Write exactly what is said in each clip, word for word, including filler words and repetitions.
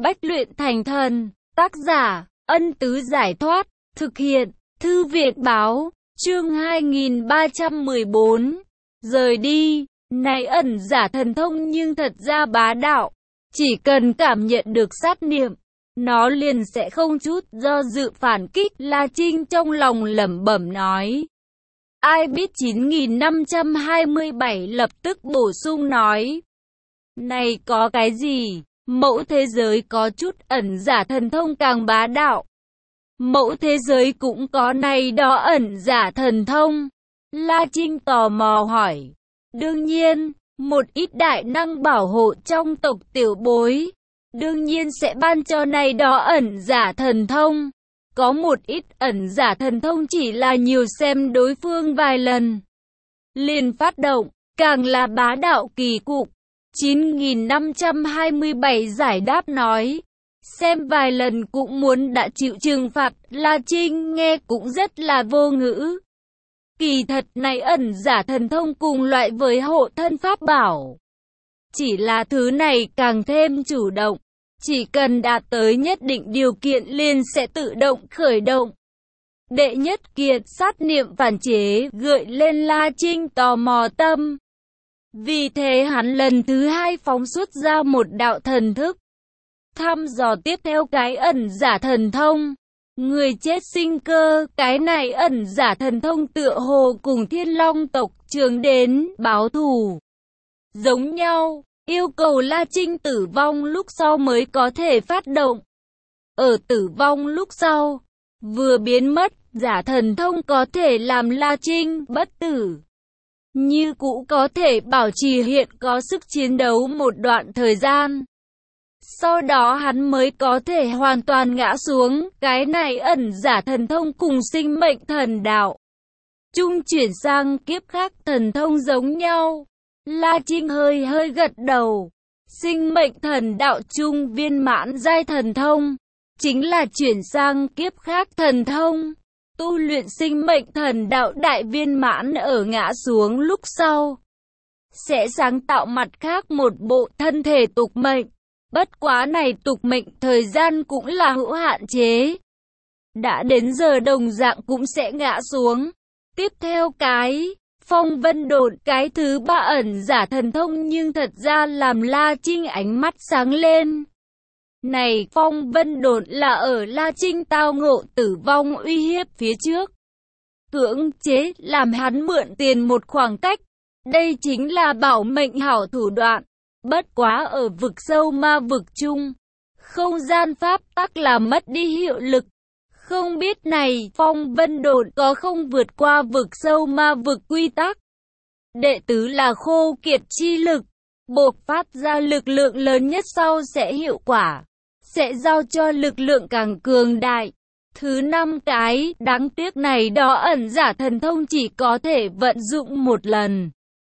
Bách luyện thành thần. Tác giả, Ân Tứ Giải Thoát. Thực hiện, Thư viện Báo. Chương hai nghìn ba trăm mười bốn. Rời đi. Này ẩn giả thần thông nhưng thật ra bá đạo. Chỉ cần cảm nhận được sát niệm, nó liền sẽ không chút do dự phản kích. La Trinh trong lòng lẩm bẩm nói. Ai biết chín nghìn năm trăm hai mươi bảy lập tức bổ sung nói. Này có cái gì? Mẫu thế giới có chút ẩn giả thần thông càng bá đạo. Mẫu thế giới cũng có này đó ẩn giả thần thông. La Trinh tò mò hỏi. Đương nhiên, một ít đại năng bảo hộ trong tộc tiểu bối, đương nhiên sẽ ban cho này đó ẩn giả thần thông. Có một ít ẩn giả thần thông chỉ là nhiều xem đối phương vài lần liền phát động, càng là bá đạo kỳ cục. chín nghìn năm trăm hai mươi bảy giải đáp nói. Xem vài lần cũng muốn đã chịu trừng phạt. La Trinh nghe cũng rất là vô ngữ. Kỳ thật này ẩn giả thần thông cùng loại với hộ thân pháp bảo. Chỉ là thứ này càng thêm chủ động. Chỉ cần đạt tới nhất định điều kiện liền sẽ tự động khởi động. Đệ nhất kiệt sát niệm phản chế gợi lên La Trinh tò mò tâm. Vì thế hắn lần thứ hai phóng xuất ra một đạo thần thức. Thăm dò tiếp theo cái ẩn giả thần thông. Người chết sinh cơ, cái này ẩn giả thần thông tựa hồ cùng Thiên Long tộc trưởng đến báo thù. Giống nhau, yêu cầu La Trinh tử vong lúc sau mới có thể phát động. Ở tử vong lúc sau, vừa biến mất, giả thần thông có thể làm La Trinh bất tử. Như cũ có thể bảo trì hiện có sức chiến đấu một đoạn thời gian. Sau đó hắn mới có thể hoàn toàn ngã xuống. Cái này ẩn giả thần thông cùng sinh mệnh thần đạo trung chuyển sang kiếp khác thần thông giống nhau. La Trinh hơi hơi gật đầu. Sinh mệnh thần đạo trung viên mãn giai thần thông chính là chuyển sang kiếp khác thần thông. Tu luyện sinh mệnh thần đạo đại viên mãn ở ngã xuống lúc sau sẽ sáng tạo mặt khác một bộ thân thể tục mệnh. Bất quá này tục mệnh thời gian cũng là hữu hạn chế. Đã đến giờ đồng dạng cũng sẽ ngã xuống. Tiếp theo cái phong vân độn, cái thứ ba ẩn giả thần thông nhưng thật ra làm La Trinh ánh mắt sáng lên. Này phong vân độn là ở La Trinh tao ngộ tử vong uy hiếp phía trước. Cưỡng chế làm hắn mượn tiền một khoảng cách. Đây chính là bảo mệnh hảo thủ đoạn. Bất quá ở vực sâu ma vực chung, không gian pháp tắc là mất đi hiệu lực. Không biết này phong vân độn có không vượt qua vực sâu ma vực quy tắc. Đệ tứ là khô kiệt chi lực, bộc phát ra lực lượng lớn nhất sau sẽ hiệu quả, sẽ giao cho lực lượng càng cường đại. Thứ năm cái đáng tiếc này đó ẩn giả thần thông chỉ có thể vận dụng một lần.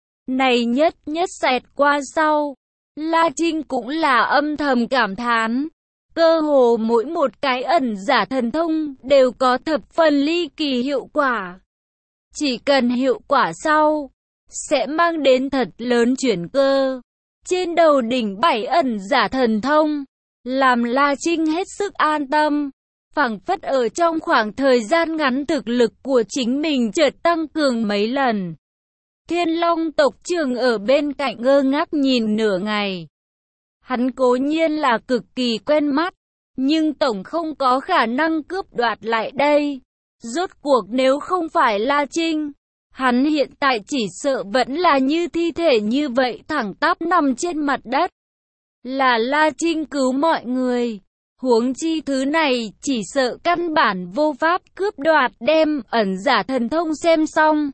Này nhất nhất xẹt qua sau, La Trinh cũng là âm thầm cảm thán. Cơ hồ mỗi một cái ẩn giả thần thông đều có thập phần ly kỳ hiệu quả. Chỉ cần hiệu quả sau, sẽ mang đến thật lớn chuyển cơ. Trên đầu đỉnh bảy ẩn giả thần thông, làm La Trinh hết sức an tâm. Phảng phất ở trong khoảng thời gian ngắn thực lực của chính mình chợt tăng cường mấy lần. Thiên Long tộc trưởng ở bên cạnh ngơ ngác nhìn nửa ngày. Hắn cố nhiên là cực kỳ quen mắt, nhưng tổng không có khả năng cướp đoạt lại đây. Rốt cuộc nếu không phải La Trinh, hắn hiện tại chỉ sợ vẫn là như thi thể như vậy thẳng tắp nằm trên mặt đất. Là La Trinh cứu mọi người. Huống chi thứ này chỉ sợ căn bản vô pháp cướp đoạt. Đem ẩn giả thần thông xem xong,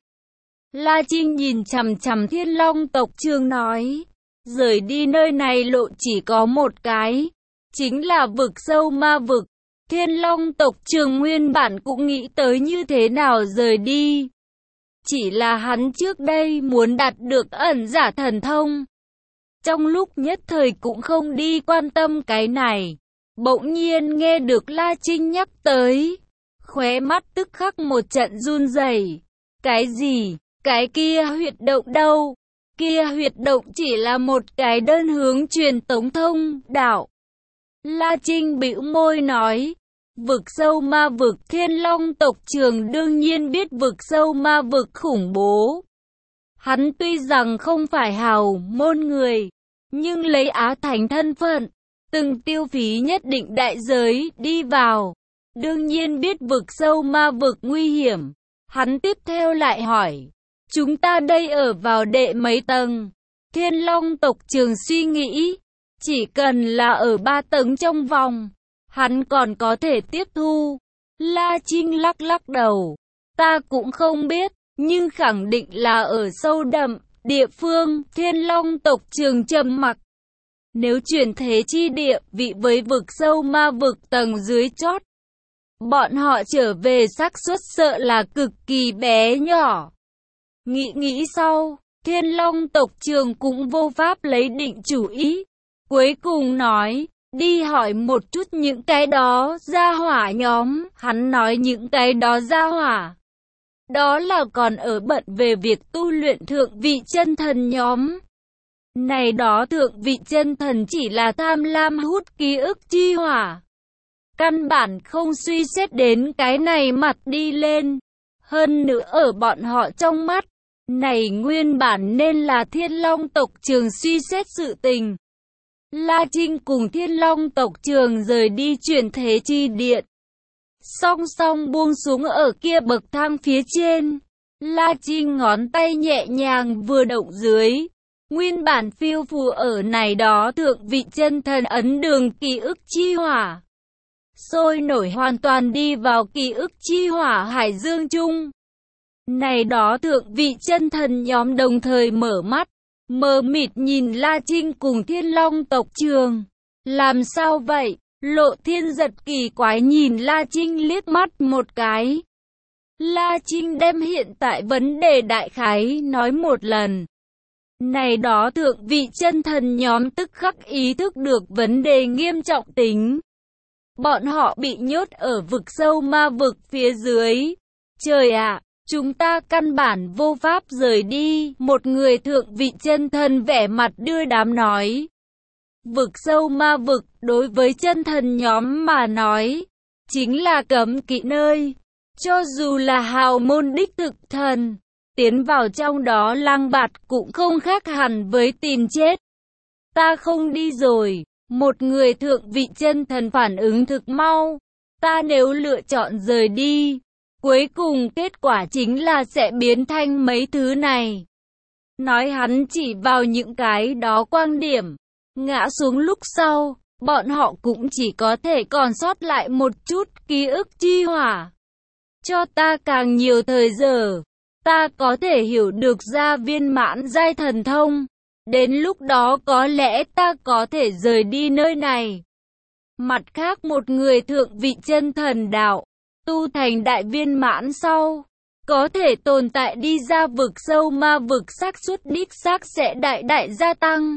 La Trinh nhìn chằm chằm Thiên Long tộc trưởng nói. Rời đi nơi này lộ chỉ có một cái, chính là vực sâu ma vực. Thiên Long tộc trưởng nguyên bản cũng nghĩ tới như thế nào rời đi. Chỉ là hắn trước đây muốn đạt được ẩn giả thần thông. Trong lúc nhất thời cũng không đi quan tâm cái này. Bỗng nhiên nghe được La Trinh nhắc tới. Khóe mắt tức khắc một trận run rẩy. Cái gì? Cái kia huyệt động đâu? Kia huyệt động chỉ là một cái đơn hướng truyền tống thông đạo. La Trinh bĩu môi nói, vực sâu ma vực. Thiên Long tộc trưởng đương nhiên biết vực sâu ma vực khủng bố. Hắn tuy rằng không phải hào môn người, nhưng lấy Á Thánh thân phận, từng tiêu phí nhất định đại giới đi vào, đương nhiên biết vực sâu ma vực nguy hiểm. Hắn tiếp theo lại hỏi, chúng ta đây ở vào đệ mấy tầng? Thiên Long tộc trưởng suy nghĩ, chỉ cần là ở ba tầng trong vòng, hắn còn có thể tiếp thu. La Trinh lắc lắc đầu, ta cũng không biết, nhưng khẳng định là ở sâu đậm địa phương. Thiên Long tộc trưởng trầm mặc. Nếu chuyển thế chi địa vị với vực sâu ma vực tầng dưới chót, bọn họ trở về xác suất sợ là cực kỳ bé nhỏ. Nghĩ nghĩ sau, Thiên Long tộc trưởng cũng vô pháp lấy định chủ ý. Cuối cùng nói, đi hỏi một chút những cái đó gia hỏa nhóm. Hắn nói những cái đó gia hỏa, đó là còn ở bận về việc tu luyện thượng vị chân thần nhóm. Này đó thượng vị chân thần chỉ là tham lam hút ký ức chi hỏa, căn bản không suy xét đến cái này mặt đi lên. Hơn nữa ở bọn họ trong mắt, này nguyên bản nên là Thiên Long tộc trưởng suy xét sự tình. La Trinh cùng Thiên Long tộc trưởng rời đi chuyển thế chi điện, song song buông xuống ở kia bậc thang phía trên. La Trinh ngón tay nhẹ nhàng vừa động dưới, nguyên bản phiêu phù ở này đó thượng vị chân thần ấn đường ký ức chi hỏa, sôi nổi hoàn toàn đi vào ký ức chi hỏa hải dương chung. Này đó thượng vị chân thần nhóm đồng thời mở mắt, mờ mịt nhìn La Trinh cùng Thiên Long tộc trưởng. Làm sao vậy? Lộ Thiên giật kỳ quái nhìn La Trinh liếc mắt một cái. La Trinh đem hiện tại vấn đề đại khái nói một lần. Này đó thượng vị chân thần nhóm tức khắc ý thức được vấn đề nghiêm trọng tính. Bọn họ bị nhốt ở vực sâu ma vực phía dưới. Trời ạ, chúng ta căn bản vô pháp rời đi. Một người thượng vị chân thần vẻ mặt đưa đám nói. Vực sâu ma vực đối với chân thần nhóm mà nói, chính là cấm kỵ nơi. Cho dù là hào môn đích thực thần, tiến vào trong đó lang bạt cũng không khác hẳn với tìm chết. Ta không đi rồi. Một người thượng vị chân thần phản ứng thực mau. Ta nếu lựa chọn rời đi, cuối cùng kết quả chính là sẽ biến thành mấy thứ này. Nói hắn chỉ vào những cái đó quan điểm. Ngã xuống lúc sau, bọn họ cũng chỉ có thể còn sót lại một chút ký ức chi hỏa. Cho ta càng nhiều thời giờ, ta có thể hiểu được ra viên mãn giai thần thông. Đến lúc đó có lẽ ta có thể rời đi nơi này. Mặt khác một người thượng vị chân thần đạo, tu thành đại viên mãn sau, có thể tồn tại đi ra vực sâu ma vực, xác suất đích xác sẽ đại đại gia tăng.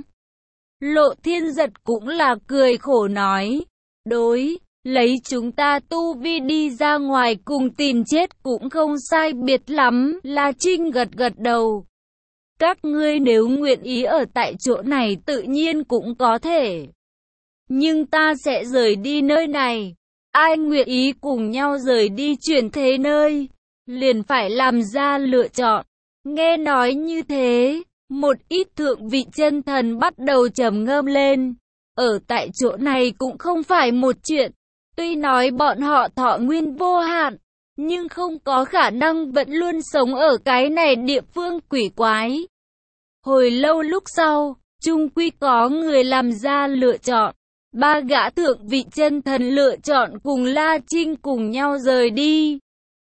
Lộ Thiên giật cũng là cười khổ nói, đối, lấy chúng ta tu vi đi ra ngoài cùng tìm chết cũng không sai biệt lắm. La Trinh gật gật đầu. Các ngươi nếu nguyện ý ở tại chỗ này tự nhiên cũng có thể. Nhưng ta sẽ rời đi nơi này. Ai nguyện ý cùng nhau rời đi chuyển thế nơi, liền phải làm ra lựa chọn. Nghe nói như thế, một ít thượng vị chân thần bắt đầu trầm ngâm lên. Ở tại chỗ này cũng không phải một chuyện. Tuy nói bọn họ thọ nguyên vô hạn, nhưng không có khả năng vẫn luôn sống ở cái này địa phương quỷ quái. Hồi lâu lúc sau, chung quy có người làm ra lựa chọn. Ba gã thượng vị chân thần lựa chọn cùng La Trinh cùng nhau rời đi.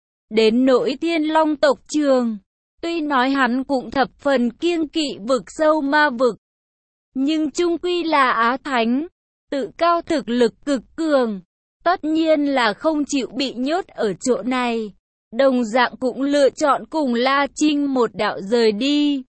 Đến nỗi Thiên Long tộc trưởng, tuy nói hắn cũng thập phần kiêng kỵ vực sâu ma vực, nhưng chung quy là Á Thánh, tự cao thực lực cực cường, tất nhiên là không chịu bị nhốt ở chỗ này. Đồng dạng cũng lựa chọn cùng La Trinh một đạo rời đi.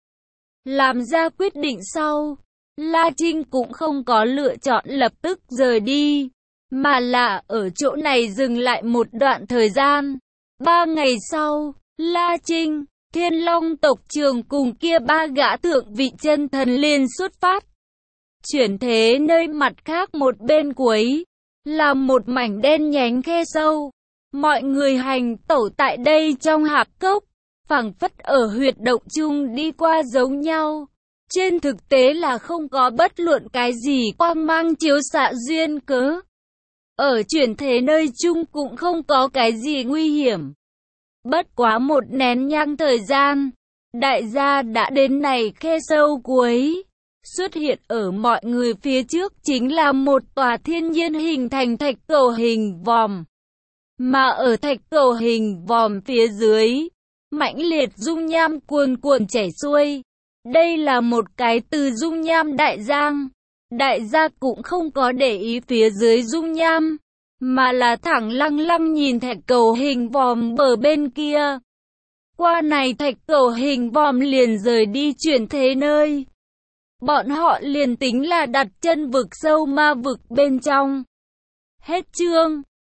Làm ra quyết định sau, La Trinh cũng không có lựa chọn lập tức rời đi, mà là ở chỗ này dừng lại một đoạn thời gian. Ba ngày sau, La Trinh, Thiên Long tộc trưởng cùng kia ba gã thượng vị chân thần liền xuất phát. Chuyển thế nơi mặt khác một bên cuối. là một mảnh đen nhánh khe sâu. Mọi người hành tẩu tại đây trong hạp cốc, phảng phất ở huyệt động chung đi qua giống nhau. Trên thực tế là không có bất luận cái gì quang mang chiếu xạ duyên cớ. Ở chuyển thế nơi chung cũng không có cái gì nguy hiểm. Bất quá một nén nhang thời gian, đại gia đã đến này khe sâu cuối. Xuất hiện ở mọi người phía trước chính là một tòa thiên nhiên hình thành thạch cầu hình vòm. Mà ở thạch cầu hình vòm phía dưới, mãnh liệt dung nham cuồn cuộn chảy xuôi. Đây là một cái từ dung nham đại giang. Đại gia cũng không có để ý phía dưới dung nham, mà là thẳng lăng lăng nhìn thạch cầu hình vòm bờ bên kia. Qua này thạch cầu hình vòm liền rời đi chuyển thế nơi. Bọn họ liền tính là đặt chân vực sâu ma vực bên trong. Hết chương.